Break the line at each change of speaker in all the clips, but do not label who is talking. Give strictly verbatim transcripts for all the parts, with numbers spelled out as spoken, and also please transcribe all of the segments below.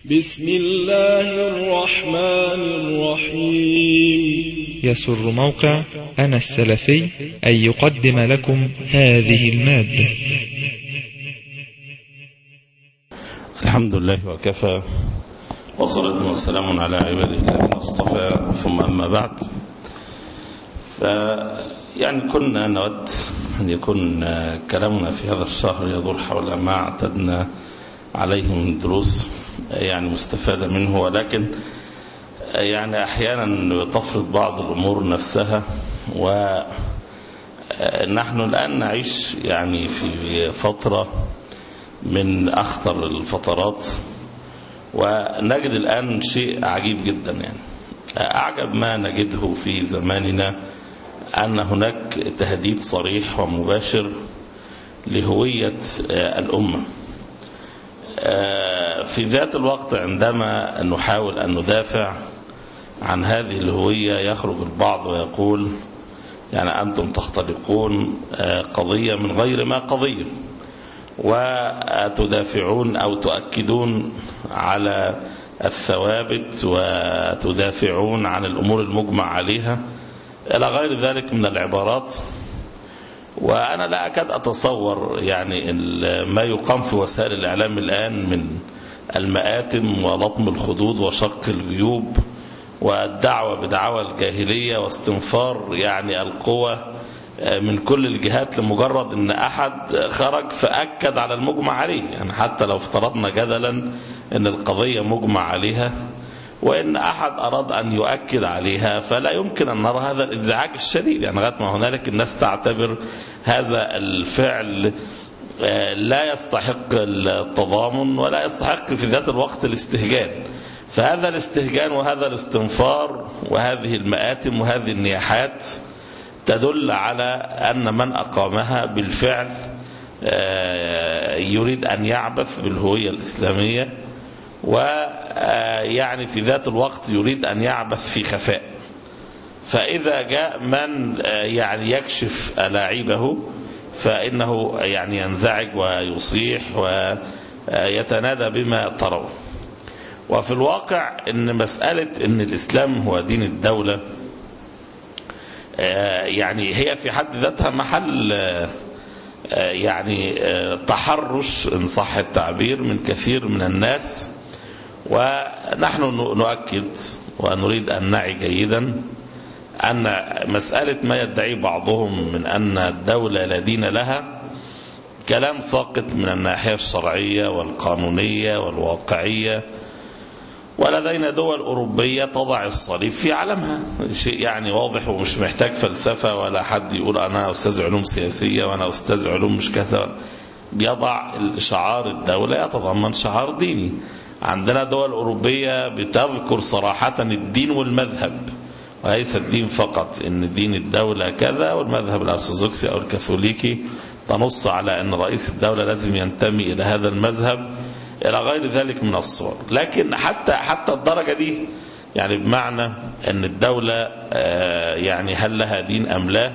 بسم الله الرحمن الرحيم.
يسر موقع أنا السلفي أن يقدم لكم هذه المادة.
الحمد لله وكفى، وصلاة وسلام على عباده الذين اصطفى، ثم أما بعد. يعني كنا نود أن يكون كلامنا في هذا الشهر يدور حول ما اعتدنا عليه من دروس يعني مستفادة منه، ولكن يعني أحيانا تفرض بعض الأمور نفسها، ونحن الآن نعيش يعني في فترة من أخطر الفترات، ونجد الآن شيء عجيب جدا. يعني أعجب ما نجده في زماننا أن هناك تهديد صريح ومباشر لهوية الأمة. في ذات الوقت عندما نحاول أن ندافع عن هذه الهوية يخرج البعض ويقول يعني أنتم تختلقون قضية من غير ما قضية، وتدافعون أو تؤكدون على الثوابت وتدافعون عن الأمور المجمع عليها إلى غير ذلك من العبارات. وأنا لا أكاد أتصور يعني ما يقام في وسائل الإعلام الآن من المآتم ولطم الخدود وشق الجيوب والدعوة بدعوى الجاهلية واستنفار يعني القوى من كل الجهات لمجرد أن أحد خرج فأكد على المجمع عليه. يعني حتى لو افترضنا جدلا أن القضية مجمع عليها وإن أحد أراد أن يؤكد عليها، فلا يمكن أن نرى هذا الانزعاج الشديد. يعني لغاية ما هنالك الناس تعتبر هذا الفعل لا يستحق التضامن ولا يستحق في ذات الوقت الاستهجان. فهذا الاستهجان وهذا الاستنفار وهذه المآتم وهذه النياحات تدل على أن من أقامها بالفعل يريد أن يعبث بالهوية الإسلامية، ويعني في ذات الوقت يريد أن يعبث في خفاء. فإذا جاء من يعني يكشف ألاعيبه فإنه يعني ينزعج ويصيح ويتنادى بما ترون. وفي الواقع إن مسألة إن الإسلام هو دين الدولة يعني هي في حد ذاتها محل يعني تحرش إن صح التعبير من كثير من الناس. ونحن نؤكد ونريد أن نعي جيدا أن مسألة ما يدعي بعضهم من أن الدولة لا دين لها كلام ساقط من الناحية الشرعية والقانونية والواقعية. ولدينا دول أوروبية تضع الصليب في علمها، شيء يعني واضح ومش محتاج فلسفة ولا حد يقول أنا أستاذ علوم سياسية وأنا أستاذ علوم مش كذا. بيضع شعار الدولة يتضمن شعار ديني. عندنا دول أوروبية بتذكر صراحة الدين والمذهب، وليس الدين فقط، إن دين الدولة كذا والمذهب الأرثوذكسي أو الكاثوليكي تنص على أن رئيس الدولة لازم ينتمي إلى هذا المذهب إلى غير ذلك من الصور. لكن حتى حتى الدرجة دي يعني بمعنى أن الدولة يعني هل لها دين أم لا،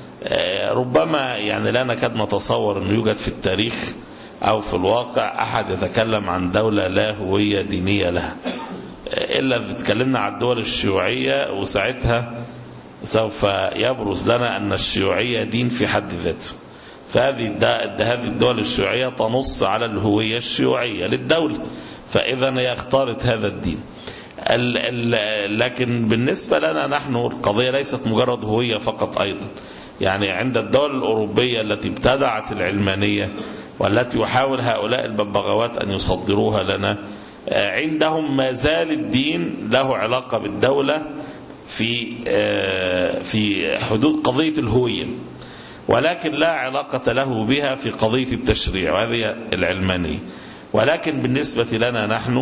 ربما يعني لا نكاد نتصور أن يوجد في التاريخ أو في الواقع أحد يتكلم عن دولة لا هوية دينية لها، إلا إذا تكلمنا عن الدول الشيوعية، وساعتها سوف يبرز لنا أن الشيوعية دين في حد ذاته. فهذه هذه الدول الشيوعية تنص على الهوية الشيوعية للدولة، فإذا هي اختارت هذا الدين. ال ال لكن بالنسبة لنا نحن القضية ليست مجرد هوية فقط. أيضا يعني عند الدول الأوروبية التي ابتدعت العلمانية والتي يحاول هؤلاء الببغاوات أن يصدروها لنا، عندهم ما زال الدين له علاقة بالدولة في في حدود قضية الهوية، ولكن لا علاقة له بها في قضية التشريع، وهذه العلمانية. ولكن بالنسبة لنا نحن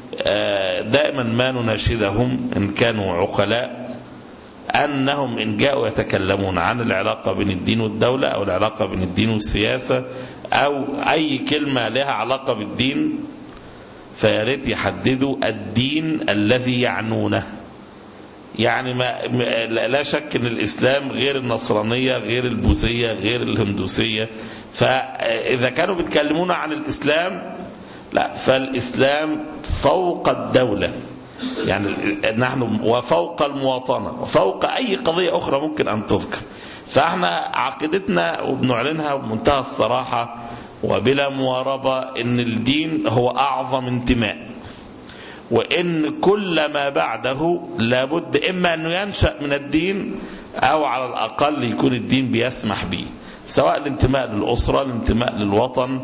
دائما ما نناشدهم إن كانوا عقلاء أنهم إن جاءوا يتكلمون عن العلاقة بين الدين والدولة أو العلاقة بين الدين والسياسة أو أي كلمة لها علاقة بالدين، فياريت يحددوا الدين الذي يعنونه. يعني ما لا شك أن الإسلام غير النصرانية غير البوذية غير الهندوسية. فإذا كانوا بيتكلمون عن الإسلام لا، فالإسلام فوق الدولة، يعني نحن وفوق المواطنة وفوق أي قضية أخرى ممكن أن تذكر. فاحنا عقيدتنا وبنعلنها بمنتهى الصراحة وبلا مواربة إن الدين هو أعظم انتماء، وإن كل ما بعده لابد إما أنه ينشأ من الدين أو على الأقل يكون الدين بيسمح به، سواء الانتماء للأسرة، الانتماء للوطن،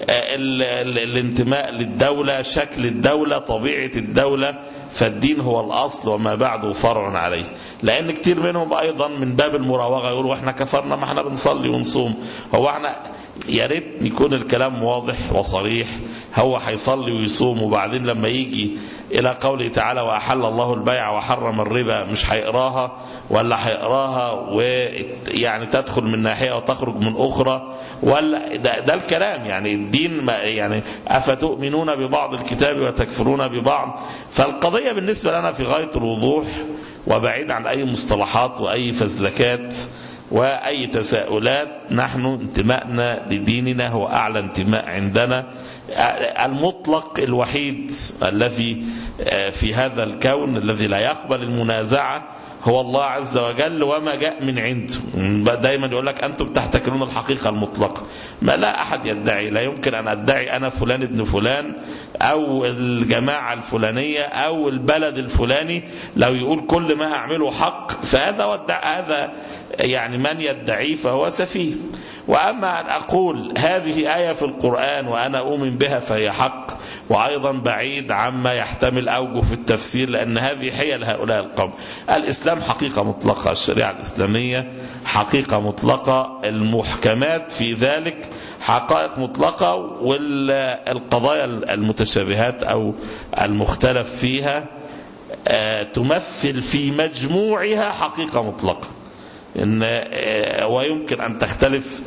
الانتماء للدولة، شكل الدولة، طبيعة الدولة. فالدين هو الأصل وما بعده فرع عليه. لأن كتير منهم أيضا من باب المراوغة يقولوا احنا كفرنا، ما احنا بنصلي ونصوم. هو احنا يا ريت يكون الكلام واضح وصريح، هو هيصلي ويصوم وبعدين لما يجي إلى قوله تعالى وأحل الله البيع وحرم الربا مش هيقراها، ولا هيقراها ويعني تدخل من ناحية وتخرج من أخرى، ولا ده, ده الكلام. يعني الدين ما يعني أفتؤمنون ببعض الكتاب وتكفرون ببعض. فالقضية بالنسبة لنا في غاية الوضوح، وبعيد عن أي مصطلحات وأي فزلكات وأي تساؤلات. نحن انتمائنا لديننا هو أعلى انتماء عندنا، المطلق الوحيد الذي في هذا الكون الذي لا يقبل المنازعة هو الله عز وجل وما جاء من عنده. دايما يقول لك أنتم تحتكرون الحقيقة المطلقة، ما لا أحد يدعي. لا يمكن أن أدعي أنا فلان ابن فلان أو الجماعة الفلانية أو البلد الفلاني لو يقول كل ما أعمله حق، فهذا ودع هذا يعني من يدعي فهو سفيه. وأما أن أقول هذه آية في القرآن وأنا أؤمن بها فهي حق، وأيضا بعيد عما يحتمل أوجه في التفسير، لأن هذه حيل هؤلاء القوم. الإسلام حقيقة مطلقة، الشريعة الإسلامية حقيقة مطلقة، المحكمات في ذلك حقائق مطلقة، والقضايا المتشابهات أو المختلف فيها تمثل في مجموعها حقيقة مطلقة. إن ويمكن أن تختلف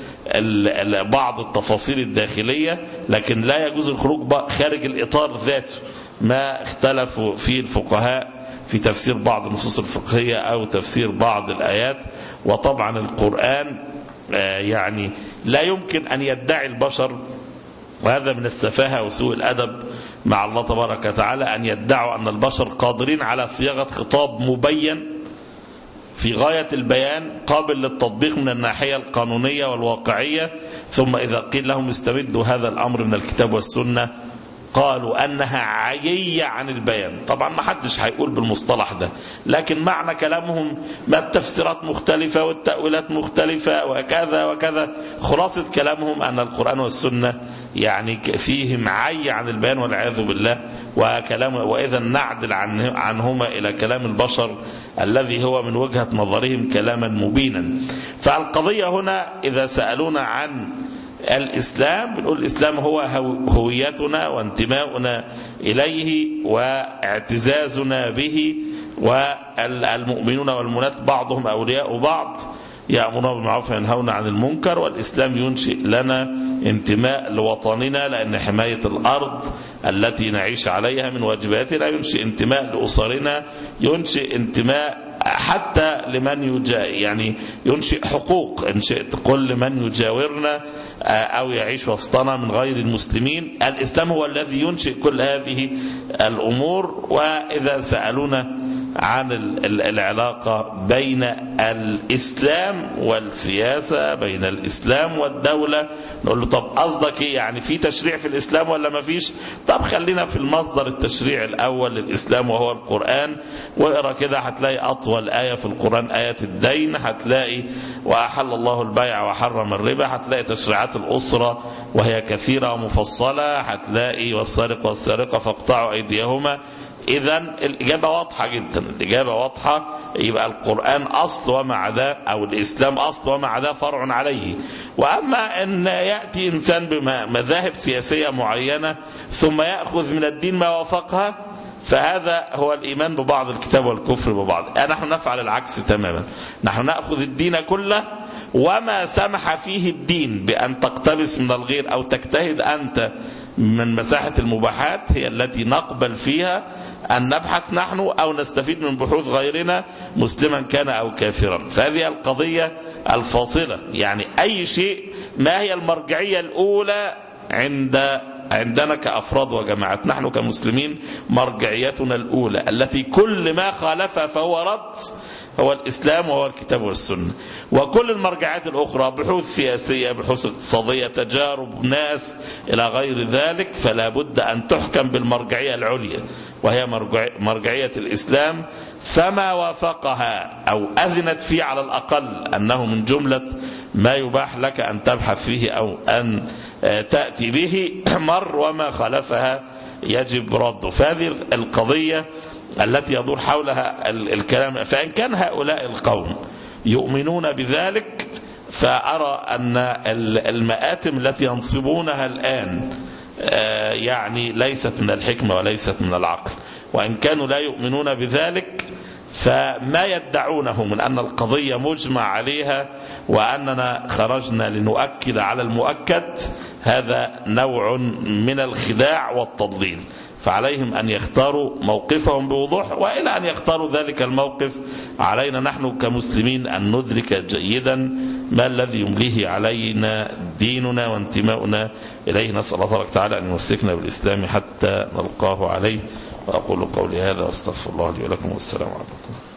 بعض التفاصيل الداخلية، لكن لا يجوز الخروج خارج الإطار ذاته ما اختلفوا فيه الفقهاء في تفسير بعض النصوص الفقهية أو تفسير بعض الآيات. وطبعا القرآن يعني لا يمكن أن يدعي البشر، وهذا من السفاهة وسوء الأدب مع الله تبارك وتعالى، أن يدعوا أن البشر قادرين على صياغة خطاب مبين في غاية البيان قابل للتطبيق من الناحية القانونية والواقعية، ثم إذا قيل لهم استبدوا هذا الأمر من الكتاب والسنة قالوا أنها عيية عن البيان. طبعا ما حدش هيقول بالمصطلح ده، لكن معنى كلامهم ما التفسيرات مختلفة والتأويلات مختلفة وكذا وكذا. خلاصة كلامهم أن القرآن والسنة يعني فيهم عي عن البيان والعياذ بالله، وكلام وإذا نعدل عنه عنهما إلى كلام البشر الذي هو من وجهة نظرهم كلاما مبينا. فالقضية هنا إذا سألونا عن الإسلام بنقول الإسلام هو هويتنا وانتماؤنا إليه واعتزازنا به، والمؤمنون والمؤمنات بعضهم أولياء بعض يأمرون بالمعروف وينهون عن المنكر. والإسلام ينشئ لنا انتماء لوطننا، لأن حماية الأرض التي نعيش عليها من واجباتنا، ينشئ انتماء لأسرنا، ينشئ انتماء حتى لمن يجا يعني ينشئ حقوق إن شئت كل من يجاورنا أو يعيش وسطنا من غير المسلمين. الإسلام هو الذي ينشئ كل هذه الأمور. وإذا سألونا عن العلاقة بين الإسلام والسياسة، بين الإسلام والدولة، نقول له طب قصدك ايه؟ يعني في تشريع في الإسلام ولا ما فيش؟ طب خلينا في المصدر التشريع الأول للإسلام وهو القرآن، واقرأ كده هتلاقي أطول آية في القرآن آية الدين، هتلاقي وأحل الله البيع وحرم الربا، هتلاقي تشريعات الأسرة وهي كثيرة ومفصلة، هتلاقي والسارق والسارقة فاقطعوا أيديهما. إذن الإجابة واضحة جدا، الإجابة واضحة. يبقى القرآن أصل وما عداه، أو الإسلام أصل وما عداه فرع عليه. وأما أن يأتي إنسان بمذاهب سياسية معينة ثم يأخذ من الدين ما وافقها، فهذا هو الإيمان ببعض الكتاب والكفر ببعض. نحن نفعل العكس تماما، نحن نأخذ الدين كله وما سمح فيه الدين بأن تقتبس من الغير أو تجتهد أنت من مساحة المباحات هي التي نقبل فيها أن نبحث نحن أو نستفيد من بحوث غيرنا مسلما كان أو كافرا. فهذه القضية الفاصلة. يعني أي شيء ما هي المرجعية الأولى عند عندنا كأفراد وجماعات نحن كمسلمين مرجعيتنا الأولى التي كل ما خالفها فهو رد هو الإسلام وهو الكتاب والسنة. وكل المرجعات الأخرى بحوث سياسية بحوث اقتصادية تجارب ناس إلى غير ذلك فلا بد أن تحكم بالمرجعية العليا وهي مرجعية الإسلام. فما وافقها أو أذنت فيه على الأقل أنه من جملة ما يباح لك أن تبحث فيه أو أن تأتي به مر، وما خالفها يجب رده. فهذه القضية التي يدور حولها الكلام. فإن كان هؤلاء القوم يؤمنون بذلك فأرى أن المآتم التي ينصبونها الآن يعني ليست من الحكمة وليست من العقل. وإن كانوا لا يؤمنون بذلك فما يدعونه من أن القضية مجمع عليها وأننا خرجنا لنؤكد على المؤكد هذا نوع من الخداع والتضليل. فعليهم أن يختاروا موقفهم بوضوح، وإلى أن يختاروا ذلك الموقف علينا نحن كمسلمين أن ندرك جيدا ما الذي يمليه علينا ديننا وانتماؤنا إليه. نسأل الله تبارك وتعالى أن يمسكنا بالإسلام حتى نلقاه عليه. وأقول قولي هذا واستغفر الله لي ولكم والسلام عليكم.